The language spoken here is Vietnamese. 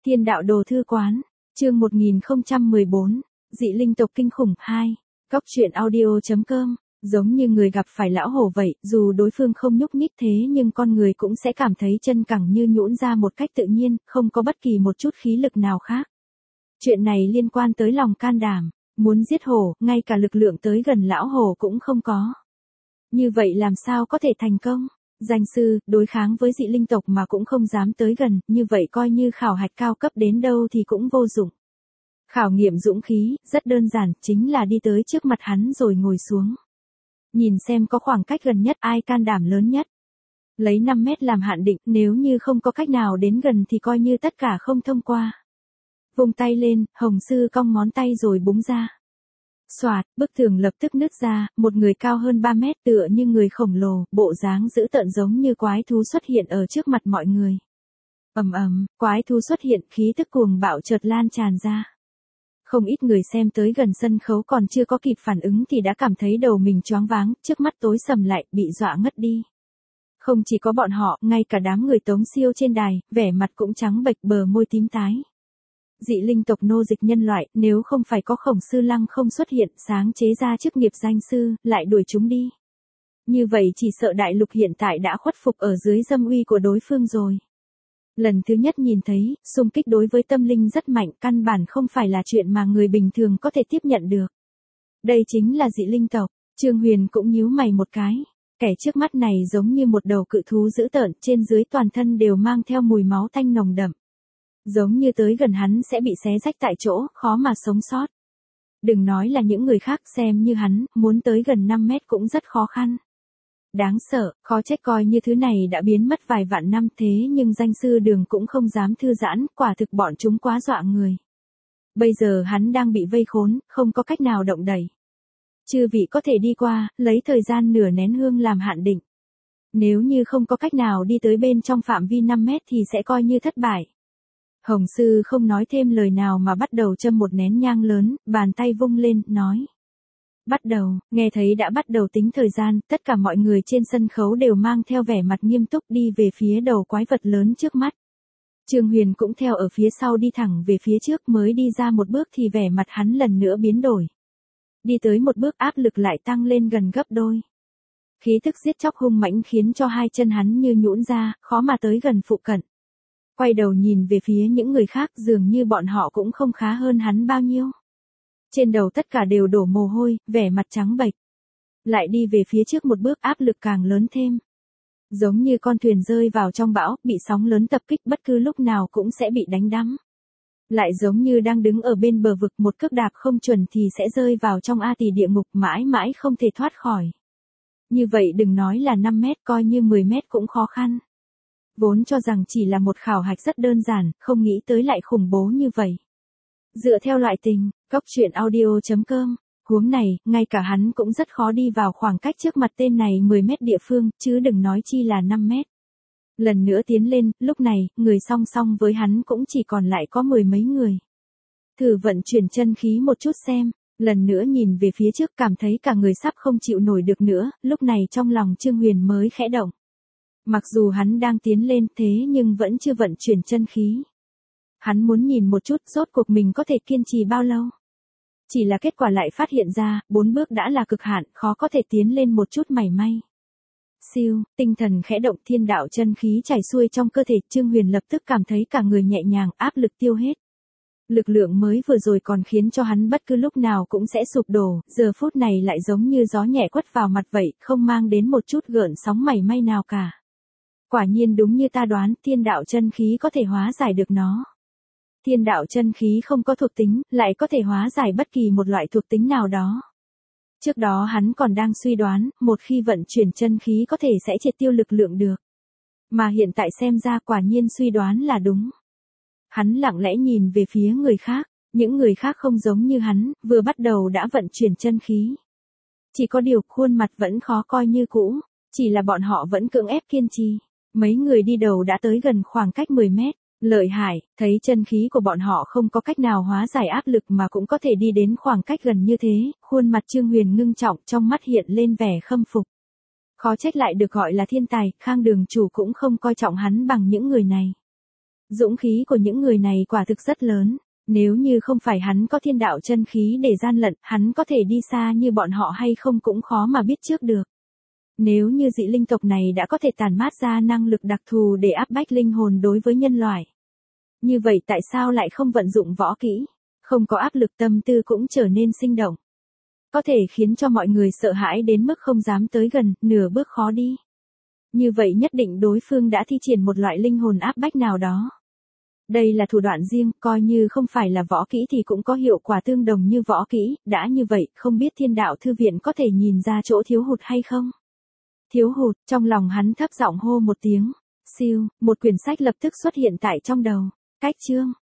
Thiên đạo đồ thư quán, chương 1014, dị linh tộc kinh khủng 2, Cóc truyện audio.com, giống như người gặp phải lão hổ vậy, dù đối phương không nhúc nhích thế nhưng con người cũng sẽ cảm thấy chân cẳng như nhũn ra một cách tự nhiên, không có bất kỳ một chút khí lực nào khác. Chuyện này liên quan tới lòng can đảm, muốn giết hổ, ngay cả lực lượng tới gần lão hổ cũng không có. Như vậy làm sao có thể thành công? Danh sư, đối kháng với dị linh tộc mà cũng không dám tới gần, như vậy coi như khảo hạch cao cấp đến đâu thì cũng vô dụng. Khảo nghiệm dũng khí, rất đơn giản, chính là đi tới trước mặt hắn rồi ngồi xuống. Nhìn xem có khoảng cách gần nhất ai can đảm lớn nhất. Lấy 5 mét làm hạn định, nếu như không có cách nào đến gần thì coi như tất cả không thông qua. Vung tay lên, hồng sư cong ngón tay rồi búng ra. Xoạt, bức tường lập tức nứt ra, một người cao hơn 3 mét tựa như người khổng lồ, bộ dáng dữ tợn giống như quái thú xuất hiện ở trước mặt mọi người. Ầm ầm, quái thú xuất hiện, khí tức cuồng bạo chợt lan tràn ra. Không ít người xem tới gần sân khấu còn chưa có kịp phản ứng thì đã cảm thấy đầu mình choáng váng, trước mắt tối sầm lại, bị dọa ngất đi. Không chỉ có bọn họ, ngay cả đám người Tống Siêu trên đài, vẻ mặt cũng trắng bệch, bờ môi tím tái. Dị linh tộc nô dịch nhân loại, nếu không phải có Khổng Sư Lăng không xuất hiện, sáng chế ra chức nghiệp danh sư, lại đuổi chúng đi. Như vậy chỉ sợ đại lục hiện tại đã khuất phục ở dưới dâm uy của đối phương rồi. Lần thứ nhất nhìn thấy, xung kích đối với tâm linh rất mạnh, căn bản không phải là chuyện mà người bình thường có thể tiếp nhận được. Đây chính là dị linh tộc, Trương Huyền cũng nhíu mày một cái. Kẻ trước mắt này giống như một đầu cự thú dữ tợn, trên dưới toàn thân đều mang theo mùi máu tanh nồng đậm. Giống như tới gần hắn sẽ bị xé rách tại chỗ, khó mà sống sót. Đừng nói là những người khác, xem như hắn, muốn tới gần 5 mét cũng rất khó khăn. Đáng sợ, khó trách coi như thứ này đã biến mất vài vạn năm thế nhưng danh sư Đường cũng không dám thư giãn, quả thực bọn chúng quá dọa người. Bây giờ hắn đang bị vây khốn, không có cách nào động đẩy. Chư vị có thể đi qua, lấy thời gian nửa nén hương làm hạn định. Nếu như không có cách nào đi tới bên trong phạm vi 5 mét thì sẽ coi như thất bại. Hồng sư không nói thêm lời nào mà bắt đầu châm một nén nhang lớn, bàn tay vung lên, nói. Bắt đầu, nghe thấy đã bắt đầu tính thời gian, tất cả mọi người trên sân khấu đều mang theo vẻ mặt nghiêm túc đi về phía đầu quái vật lớn trước mắt. Trương Huyền cũng theo ở phía sau đi thẳng về phía trước, mới đi ra một bước thì vẻ mặt hắn lần nữa biến đổi. Đi tới một bước áp lực lại tăng lên gần gấp đôi. Khí thức giết chóc hung mãnh khiến cho hai chân hắn như nhũn ra, khó mà tới gần phụ cận. Quay đầu nhìn về phía những người khác, dường như bọn họ cũng không khá hơn hắn bao nhiêu. Trên đầu tất cả đều đổ mồ hôi, vẻ mặt trắng bệch. Lại đi về phía trước một bước, áp lực càng lớn thêm. Giống như con thuyền rơi vào trong bão, bị sóng lớn tập kích, bất cứ lúc nào cũng sẽ bị đánh đắm. Lại giống như đang đứng ở bên bờ vực, một cước đạp không chuẩn thì sẽ rơi vào trong A Tỳ địa ngục, mãi mãi không thể thoát khỏi. Như vậy đừng nói là 5 mét, coi như 10 mét cũng khó khăn. Vốn cho rằng chỉ là một khảo hạch rất đơn giản, không nghĩ tới lại khủng bố như vậy. Dựa theo loại tình, Cóc truyện audio.com, huống này, ngay cả hắn cũng rất khó đi vào khoảng cách trước mặt tên này 10 mét địa phương, chứ đừng nói chi là 5 mét. Lần nữa tiến lên, lúc này, người song song với hắn cũng chỉ còn lại có 10 mấy người. Thử vận chuyển chân khí một chút xem, lần nữa nhìn về phía trước cảm thấy cả người sắp không chịu nổi được nữa, lúc này trong lòng Trương Huyền mới khẽ động. Mặc dù hắn đang tiến lên thế nhưng vẫn chưa vận chuyển chân khí. Hắn muốn nhìn một chút rốt cuộc mình có thể kiên trì bao lâu. Chỉ là kết quả lại phát hiện ra, 4 bước đã là cực hạn, khó có thể tiến lên một chút mảy may. Siêu, tinh thần khẽ động, thiên đạo chân khí chảy xuôi trong cơ thể, Trương Huyền lập tức cảm thấy cả người nhẹ nhàng, áp lực tiêu hết. Lực lượng mới vừa rồi còn khiến cho hắn bất cứ lúc nào cũng sẽ sụp đổ, giờ phút này lại giống như gió nhẹ quất vào mặt vậy, không mang đến một chút gợn sóng mảy may nào cả. Quả nhiên đúng như ta đoán, thiên đạo chân khí có thể hóa giải được nó. Thiên đạo chân khí không có thuộc tính, lại có thể hóa giải bất kỳ một loại thuộc tính nào đó. Trước đó hắn còn đang suy đoán, một khi vận chuyển chân khí có thể sẽ triệt tiêu lực lượng được. Mà hiện tại xem ra quả nhiên suy đoán là đúng. Hắn lặng lẽ nhìn về phía người khác, những người khác không giống như hắn, vừa bắt đầu đã vận chuyển chân khí. Chỉ có điều khuôn mặt vẫn khó coi như cũ, chỉ là bọn họ vẫn cưỡng ép kiên trì. Mấy người đi đầu đã tới gần khoảng cách 10 mét. Lợi hại, thấy chân khí của bọn họ không có cách nào hóa giải áp lực mà cũng có thể đi đến khoảng cách gần như thế, khuôn mặt Trương Huyền ngưng trọng, trong mắt hiện lên vẻ khâm phục. Khó trách lại được gọi là thiên tài, Khang Đường chủ cũng không coi trọng hắn bằng những người này. Dũng khí của những người này quả thực rất lớn. Nếu như không phải hắn có thiên đạo chân khí để gian lận, hắn có thể đi xa như bọn họ hay không cũng khó mà biết trước được. Nếu như dị linh tộc này đã có thể tản mát ra năng lực đặc thù để áp bách linh hồn đối với nhân loại. Như vậy tại sao lại không vận dụng võ kỹ? Không có áp lực tâm tư cũng trở nên sinh động. Có thể khiến cho mọi người sợ hãi đến mức không dám tới gần, nửa bước khó đi. Như vậy nhất định đối phương đã thi triển một loại linh hồn áp bách nào đó. Đây là thủ đoạn riêng, coi như không phải là võ kỹ thì cũng có hiệu quả tương đồng như võ kỹ, đã như vậy, không biết thiên đạo thư viện có thể nhìn ra chỗ thiếu hụt hay không? Thiếu hụt, trong lòng hắn thấp giọng hô một tiếng. Siêu, một quyển sách lập tức xuất hiện tại trong đầu. Cách chương.